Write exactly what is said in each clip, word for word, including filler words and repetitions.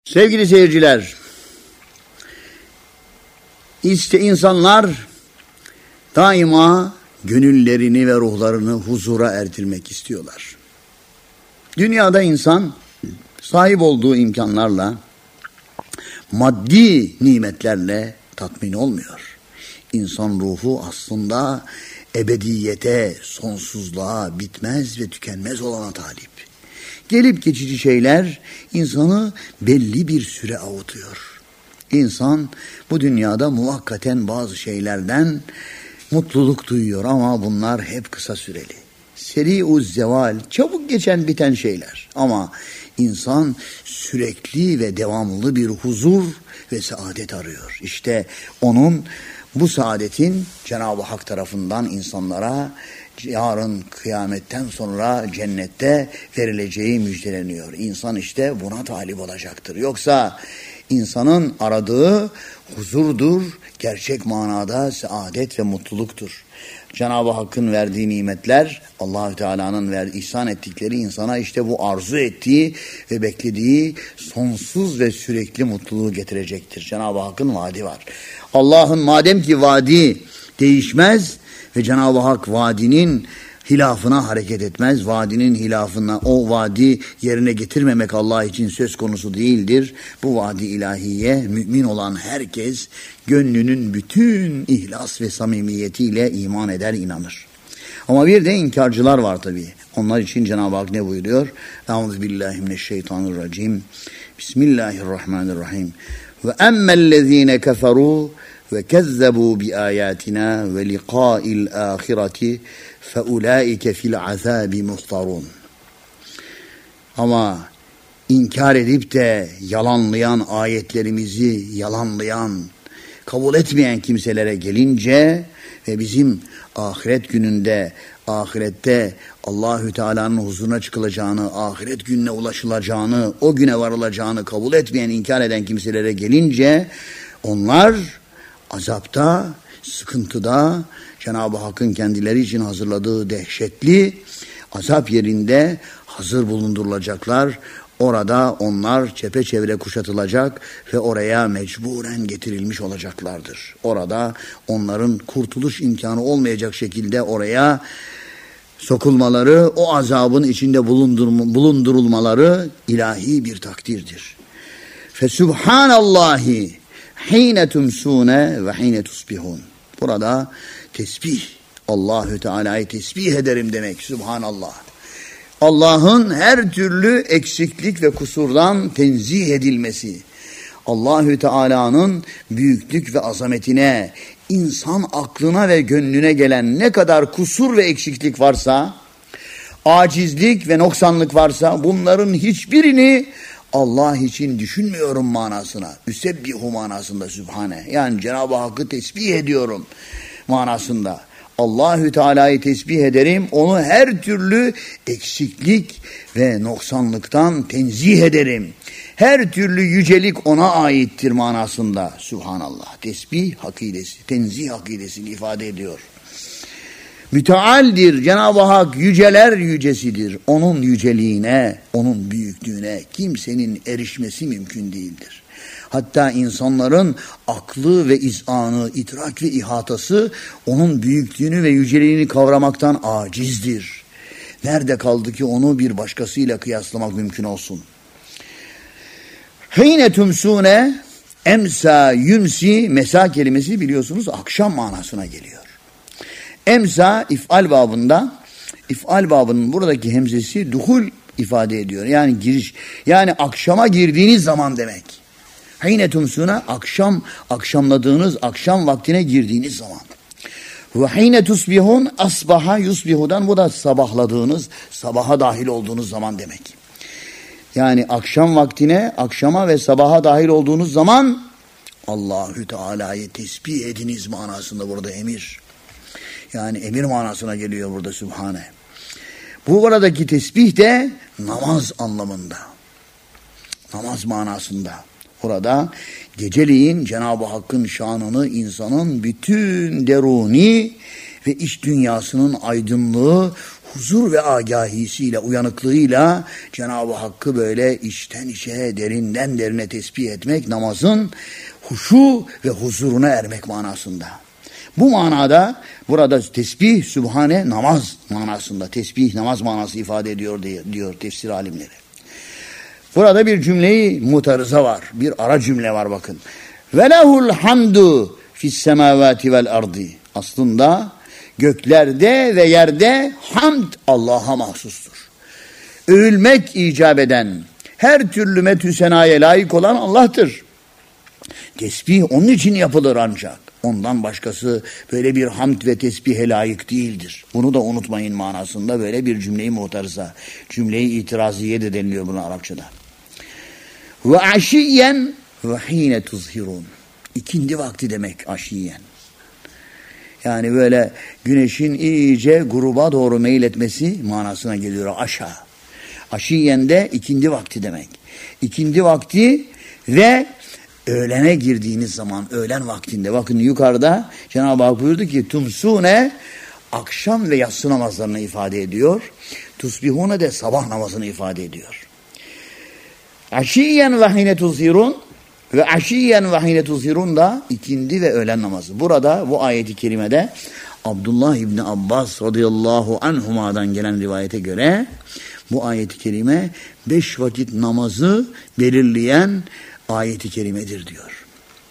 Sevgili seyirciler, işte insanlar daima gönüllerini ve ruhlarını huzura erdirmek istiyorlar. Dünyada insan sahip olduğu imkanlarla, maddi nimetlerle tatmin olmuyor. İnsan ruhu aslında ebediyete, sonsuzluğa, bitmez ve tükenmez olana talip. Gelip geçici şeyler insanı belli bir süre avutuyor. İnsan bu dünyada muvakkaten bazı şeylerden mutluluk duyuyor ama bunlar hep kısa süreli. Seri-uz zeval, çabuk geçen biten şeyler. Ama insan sürekli ve devamlı bir huzur ve saadet arıyor. İşte onun bu saadetin Cenab-ı Hak tarafından insanlara yarın kıyametten sonra cennette verileceği müjdeleniyor. İnsan işte buna talip olacaktır. Yoksa insanın aradığı huzurdur, gerçek manada saadet ve mutluluktur. Cenab-ı Hakk'ın verdiği nimetler, Allah-u Teala'nın verdiği, ihsan ettikleri insana işte bu arzu ettiği ve beklediği sonsuz ve sürekli mutluluğu getirecektir. Cenab-ı Hakk'ın vaadi var. Allah'ın madem ki vaadi değişmez ve Cenab-ı Hak vaadinin hilafına hareket etmez. Vaadinin hilafına, o vaadi yerine getirmemek Allah için söz konusu değildir. Bu vaadi ilahiye mümin olan herkes gönlünün bütün ihlas ve samimiyetiyle iman eder, inanır. Ama bir de inkarcılar var tabii. Onlar için Cenab-ı Hak ne buyuruyor? Euzubillahimineşşeytanirracim. Bismillahirrahmanirrahim. Ve emmellezine keferu ve kezzebu bi ayatina ve liqa'il ahireti feulaike fil azabi muhtarun. Ama inkar edip de yalanlayan, ayetlerimizi yalanlayan, kabul etmeyen kimselere gelince ve bizim ahiret gününde, ahirette Allahü Teala'nın huzuruna çıkılacağını, ahiret gününe ulaşılacağını, o güne varılacağını kabul etmeyen, inkar eden kimselere gelince onlar azapta, sıkıntıda, Cenab-ı Hakk'ın kendileri için hazırladığı dehşetli azap yerinde hazır bulundurulacaklar. Orada onlar çepeçevre kuşatılacak ve oraya mecburen getirilmiş olacaklardır. Orada onların kurtuluş imkanı olmayacak şekilde oraya sokulmaları, o azabın içinde bulundurulmaları ilahi bir takdirdir. Fesubhanallahi hine tumsune ve hine tusbihun. Burada tesbih, Allahü Teala'yı tesbih ederim demek. Subhanallah. Allah'ın her türlü eksiklik ve kusurdan tenzih edilmesi, Allahü Teala'nın büyüklük ve azametine, insan aklına ve gönlüne gelen ne kadar kusur ve eksiklik varsa, acizlik ve noksanlık varsa bunların hiçbirini Allah için düşünmüyorum manasına, üsebbihu manasında Sübhane. Yani Cenab-ı Hakk'ı tesbih ediyorum manasında. Allahü Teala'yı tesbih ederim, onu her türlü eksiklik ve noksanlıktan tenzih ederim. Her türlü yücelik ona aittir manasında. Sübhanallah. Tesbih hakidesi, tenzih hakidesini ifade ediyor. Mütealdir. Cenab-ı Hak yüceler yücesidir. Onun yüceliğine, onun büyüklüğüne kimsenin erişmesi mümkün değildir. Hatta insanların aklı ve izanı, idrak ve ihatası onun büyüklüğünü ve yüceliğini kavramaktan acizdir. Nerede kaldı ki onu bir başkasıyla kıyaslamak mümkün olsun? Hine tumsune, emsa yumsi, mesa kelimesi biliyorsunuz akşam manasına geliyor. Emsa if'al babında, if'al babının buradaki hemzesi duhul ifade ediyor. Yani giriş, yani akşama girdiğiniz zaman demek. Hine tumsuna, akşam, akşamladığınız, akşam vaktine girdiğiniz zaman. Ve hine tusbihun, asbaha yusbihudan, bu da sabahladığınız, sabaha dahil olduğunuz zaman demek. Yani akşam vaktine, akşama ve sabaha dahil olduğunuz zaman Allahü Teala'yı tesbih ediniz manasında burada emir. Yani emir manasına geliyor burada Sübhane. Bu buradaki tesbih de namaz anlamında. Namaz manasında. Burada geceliğin Cenab-ı Hakk'ın şanını insanın bütün deruni ve iç dünyasının aydınlığı, huzur ve agahisiyle, uyanıklığıyla Cenab-ı Hakk'ı böyle içten içe, derinden derine tesbih etmek, namazın huşu ve huzuruna ermek manasında. Bu manada burada tesbih, sübhane, namaz manasında, tesbih, namaz manası ifade ediyor diyor, diyor tefsir alimleri. Burada bir cümleyi mutarıza var, bir ara cümle var bakın. Ve lehul hamdu fis semavati vel ardi. Aslında göklerde ve yerde hamd Allah'a mahsustur. Övülmek icap eden, her türlü metü senaya layık olan Allah'tır. Tesbih onun için yapılır ancak. Ondan başkası böyle bir hamd ve tesbihe layık değildir. Bunu da unutmayın manasında böyle bir cümleyi muhtarıza. Cümleyi itiraziye de deniliyor buna Arapçada. Ve aşiyen ve hine tuzhirun. İkindi vakti demek aşiyen. Yani böyle güneşin iyice gruba doğru meyletmesi manasına geliyor aşağı. Aşiyen de ikindi vakti demek. İkindi vakti ve öğlene girdiğiniz zaman, öğlen vaktinde, bakın yukarıda Cenab-ı Hak buyurdu ki tumsune, akşam ve yatsı namazlarını ifade ediyor. Tusbihune de sabah namazını ifade ediyor. Aşiyen ve hine tuzhirun ve aşiyen ve hine tuzhirun da ikindi ve öğlen namazı. Burada bu ayeti kerimede Abdullah İbni Abbas radıyallahu anhuma'dan gelen rivayete göre bu ayeti kerime beş vakit namazı belirleyen ayeti kerimedir diyor.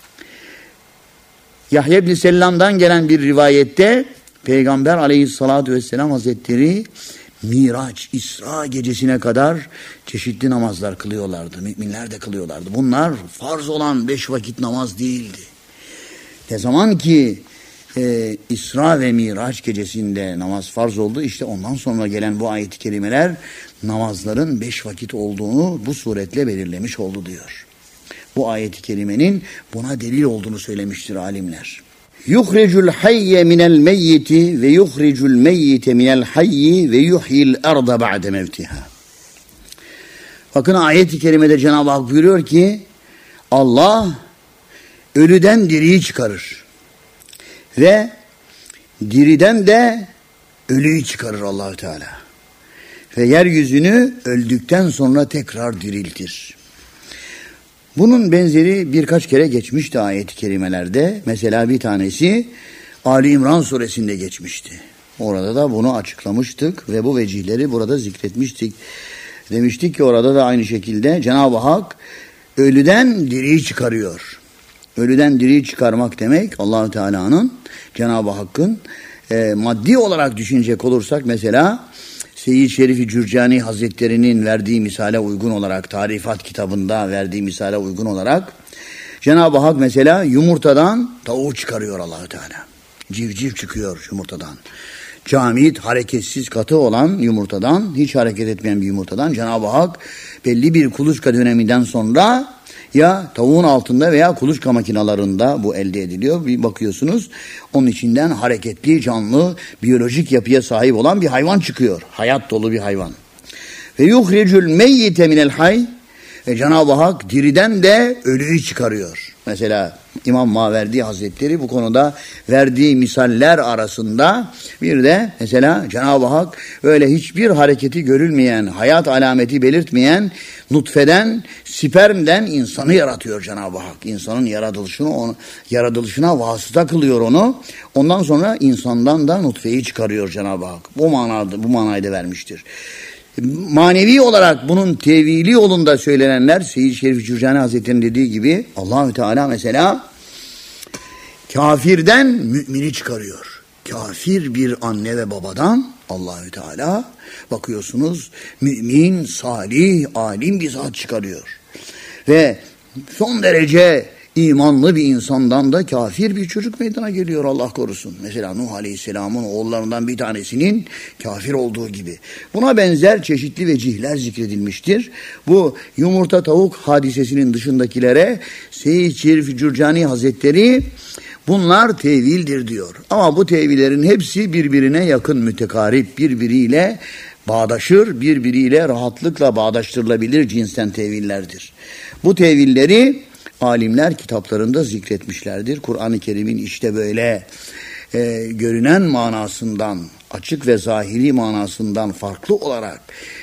Yahya İbni Sellam'dan gelen bir rivayette Peygamber aleyhissalatü vesselam hazretleri Miraç, İsra gecesine kadar çeşitli namazlar kılıyorlardı. Müminler de kılıyorlardı. Bunlar farz olan beş vakit namaz değildi. Ne zaman ki e, İsra ve Miraç gecesinde namaz farz oldu, işte ondan sonra gelen bu ayet-i kerimeler namazların beş vakit olduğunu bu suretle belirlemiş oldu diyor. Bu ayet-i kerimenin buna delil olduğunu söylemiştir alimler. Yuhricul hayye minel meyyiti ve yuhricul meyyite minel hayyi ve yuhyil arda ba'de mevtiha. Bakın ayet-i kerimede Cenab-ı Hak buyuruyor ki Allah ölüden diriyi çıkarır ve diriden de ölüyü çıkarır Allahü Teala. Ve yeryüzünü öldükten sonra tekrar diriltir. Bunun benzeri birkaç kere geçmişti ayet-i kerimelerde. Mesela bir tanesi Ali İmran suresinde geçmişti. Orada da bunu açıklamıştık ve bu vecihleri burada zikretmiştik. Demiştik ki orada da aynı şekilde Cenab-ı Hak ölüden diriyi çıkarıyor. Ölüden diriyi çıkarmak demek Allah-u Teala'nın, Cenab-ı Hakk'ın e, maddi olarak düşünecek olursak mesela Seyyid Şerif-i Cürcani Hazretleri'nin verdiği misale uygun olarak, Tarifat kitabında verdiği misale uygun olarak Cenab-ı Hak mesela yumurtadan tavuğu çıkarıyor Allah-u Teala. Civciv çıkıyor yumurtadan. Camit, hareketsiz katı olan yumurtadan, hiç hareket etmeyen bir yumurtadan Cenab-ı Hak belli bir kuluçka döneminden sonra ya tavuğun altında veya kuluçka makinalarında bu elde ediliyor. Bir bakıyorsunuz onun içinden hareketli, canlı, biyolojik yapıya sahip olan bir hayvan çıkıyor. Hayat dolu bir hayvan. Ve yuhricul meyyite minel hay. Ve Cenab-ı Hak diriden de ölüyü çıkarıyor. Mesela İmam Maverdi Hazretleri bu konuda verdiği misaller arasında bir de mesela Cenab-ı Hak öyle hiçbir hareketi görülmeyen, hayat alameti belirtmeyen nutfeden, spermden insanı yaratıyor Cenab-ı Hak. İnsanın yaratılışını, onu, yaratılışına vasıta kılıyor onu. Ondan sonra insandan da nutfeyi çıkarıyor Cenab-ı Hak. Bu manada, bu manayı da vermiştir. Manevi olarak bunun tevili yolunda söylenenler Seyyid Şerif Cürcani Hazretleri'nin dediği gibi Allahü Teala mesela kafirden mümini çıkarıyor. Kafir bir anne ve babadan Allahü Teala bakıyorsunuz mümin, salih, alim bir zat çıkarıyor. Ve son derece imanlı bir insandan da kafir bir çocuk meydana geliyor Allah korusun. Mesela Nuh Aleyhisselam'ın oğullarından bir tanesinin kafir olduğu gibi. Buna benzer çeşitli vecihler zikredilmiştir. Bu yumurta tavuk hadisesinin dışındakilere Seyyid Şerif Cürcani Hazretleri bunlar tevildir diyor. Ama bu tevillerin hepsi birbirine yakın, mütekarip, birbiriyle bağdaşır, birbiriyle rahatlıkla bağdaştırılabilir cinsten tevillerdir. Bu tevilleri alimler kitaplarında zikretmişlerdir. Kur'an-ı Kerim'in işte böyle e, görünen manasından, açık ve zahiri manasından farklı olarak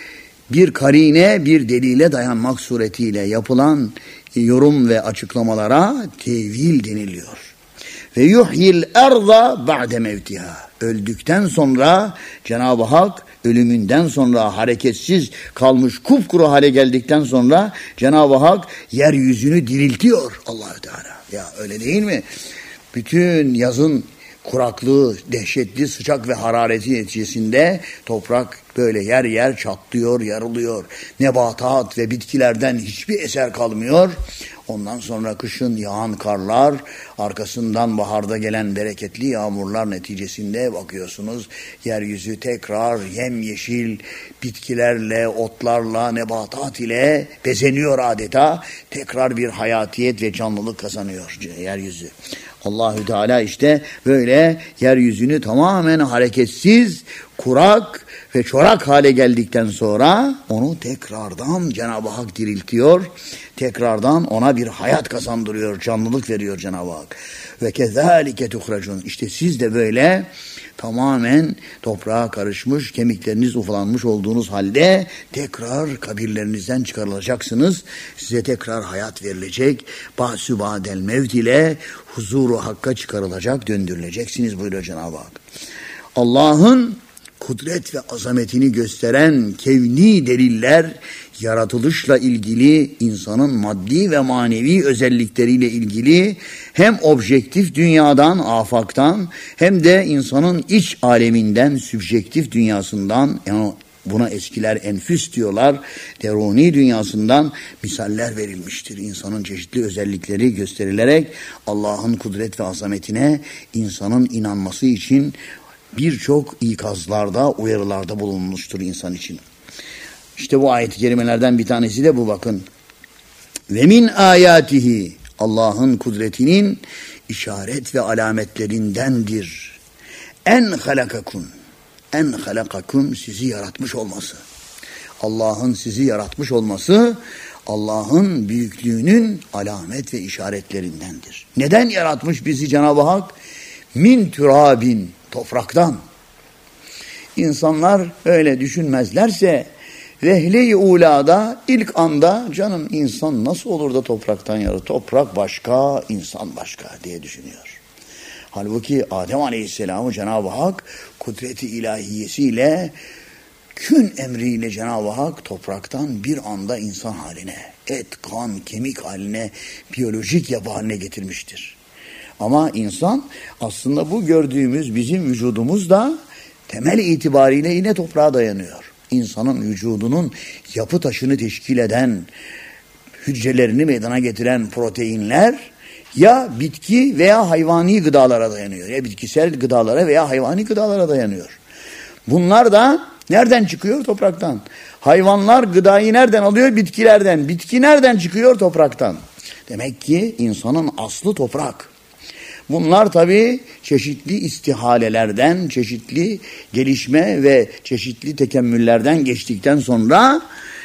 bir karine, bir delile dayanmak suretiyle yapılan yorum ve açıklamalara tevil deniliyor. Ve yuhyil erza ba'de mevtiha. Öldükten sonra Cenab-ı Hak ölümünden sonra hareketsiz kalmış kupkuru hale geldikten sonra Cenab-ı Hak yeryüzünü diriltiyor Allahü Teala. Ya öyle değil mi? Bütün yazın kuraklığı, dehşetli sıcak ve harareti neticesinde toprak böyle yer yer çatlıyor, yarılıyor. Nebatat ve bitkilerden hiçbir eser kalmıyor. Ondan sonra kışın yağan karlar, arkasından baharda gelen bereketli yağmurlar neticesinde bakıyorsunuz yeryüzü tekrar yemyeşil bitkilerle, otlarla, nebatat ile bezeniyor adeta. Tekrar bir hayatiyet ve canlılık kazanıyor yeryüzü. Allahü Teala işte böyle yeryüzünü tamamen hareketsiz, kurak ve çorak hale geldikten sonra onu tekrardan Cenab-ı Hak diriltiyor. Tekrardan ona bir hayat kazandırıyor, canlılık veriyor Cenab-ı Hak. Ve kezalike tuhracun. İşte siz de böyle tamamen toprağa karışmış, kemikleriniz ufalanmış olduğunuz halde tekrar kabirlerinizden çıkarılacaksınız. Size tekrar hayat verilecek. Ba'sü ba'del mevt ile huzuru hakka çıkarılacak, döndürüleceksiniz buyuruyor Cenab-ı Hak. Allah'ın kudret ve azametini gösteren kevni deliller, yaratılışla ilgili, insanın maddi ve manevi özellikleriyle ilgili hem objektif dünyadan, afaktan hem de insanın iç aleminden, sübjektif dünyasından, yani buna eskiler enfüs diyorlar, deruni dünyasından misaller verilmiştir. İnsanın çeşitli özellikleri gösterilerek Allah'ın kudret ve azametine insanın inanması için birçok ikazlarda, uyarılarda bulunmuştur insan için. İşte bu ayet-i kerimelerden bir tanesi de bu bakın. Ve min ayatihi, Allah'ın kudretinin işaret ve alametlerindendir. En halakakun, en halakakun sizi yaratmış olması. Allah'ın sizi yaratmış olması, Allah'ın büyüklüğünün alamet ve işaretlerindendir. Neden yaratmış bizi Cenab-ı Hak? Min türabin, topraktan. İnsanlar öyle düşünmezlerse vehle-i ulada ilk anda canım insan nasıl olur da topraktan yaratır? Toprak başka, insan başka diye düşünüyor. Halbuki Adem Aleyhisselam'ı Cenab-ı Hak kudreti ilahiyesiyle kün emriyle Cenab-ı Hak topraktan bir anda insan haline, et, kan, kemik haline, biyolojik yapı haline getirmiştir. Ama insan aslında bu gördüğümüz bizim vücudumuz da temel itibariyle yine toprağa dayanıyor. İnsanın vücudunun yapı taşını teşkil eden, hücrelerini meydana getiren proteinler ya bitki veya hayvani gıdalara dayanıyor. Ya bitkisel gıdalara veya hayvani gıdalara dayanıyor. Bunlar da nereden çıkıyor? Topraktan. Hayvanlar gıdayı nereden alıyor? Bitkilerden. Bitki nereden çıkıyor? Topraktan. Demek ki insanın aslı toprak. Bunlar tabii çeşitli istihalelerden, çeşitli gelişme ve çeşitli tekemmüllerden geçtikten sonra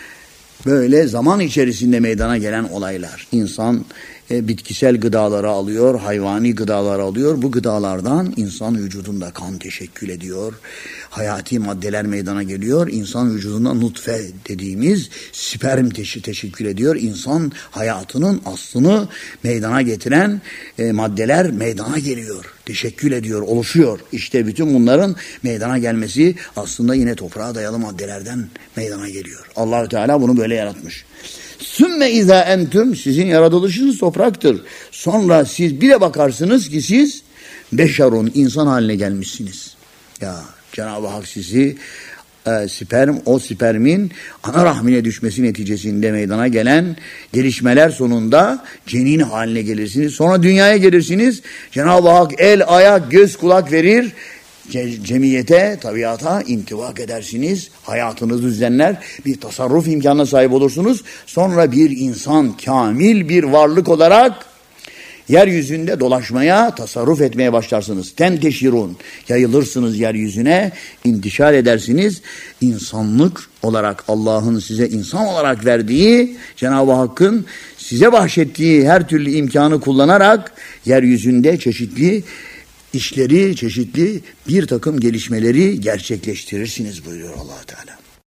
böyle zaman içerisinde meydana gelen olaylar. İnsan e, bitkisel gıdaları alıyor, hayvani gıdaları alıyor. Bu gıdalardan insan vücudunda kan teşekkül ediyor. Hayati maddeler meydana geliyor. İnsan vücudunda nutfe dediğimiz sperm teşi teşekkül ediyor. İnsan hayatının aslını meydana getiren e, maddeler meydana geliyor. Teşekkül ediyor, oluşuyor. İşte bütün bunların meydana gelmesi aslında yine toprağa dayalı maddelerden meydana geliyor. Allahü Teala bunu böyle yaratmış. Sümme izâ entüm, sizin yaratılışınız topraktır. Sonra siz bir de bakarsınız ki siz beşerun, insan haline gelmişsiniz. Ya Cenab-ı Hak sizi e, sperm, o spermin ana rahmine düşmesi neticesinde meydana gelen gelişmeler sonunda cenin haline gelirsiniz. Sonra dünyaya gelirsiniz. Cenab-ı Hak el, ayak, göz, kulak verir. Cemiyete, tabiata intibak edersiniz. Hayatınızı düzenler. Bir tasarruf imkanına sahip olursunuz. Sonra bir insan, kamil bir varlık olarak yeryüzünde dolaşmaya, tasarruf etmeye başlarsınız. Tenteşirun, yayılırsınız yeryüzüne, intişar edersiniz. İnsanlık olarak Allah'ın size insan olarak verdiği, Cenab-ı Hakk'ın size bahşettiği her türlü imkanı kullanarak yeryüzünde çeşitli işleri, çeşitli bir takım gelişmeleri gerçekleştirirsiniz buyuruyor Allah Teala.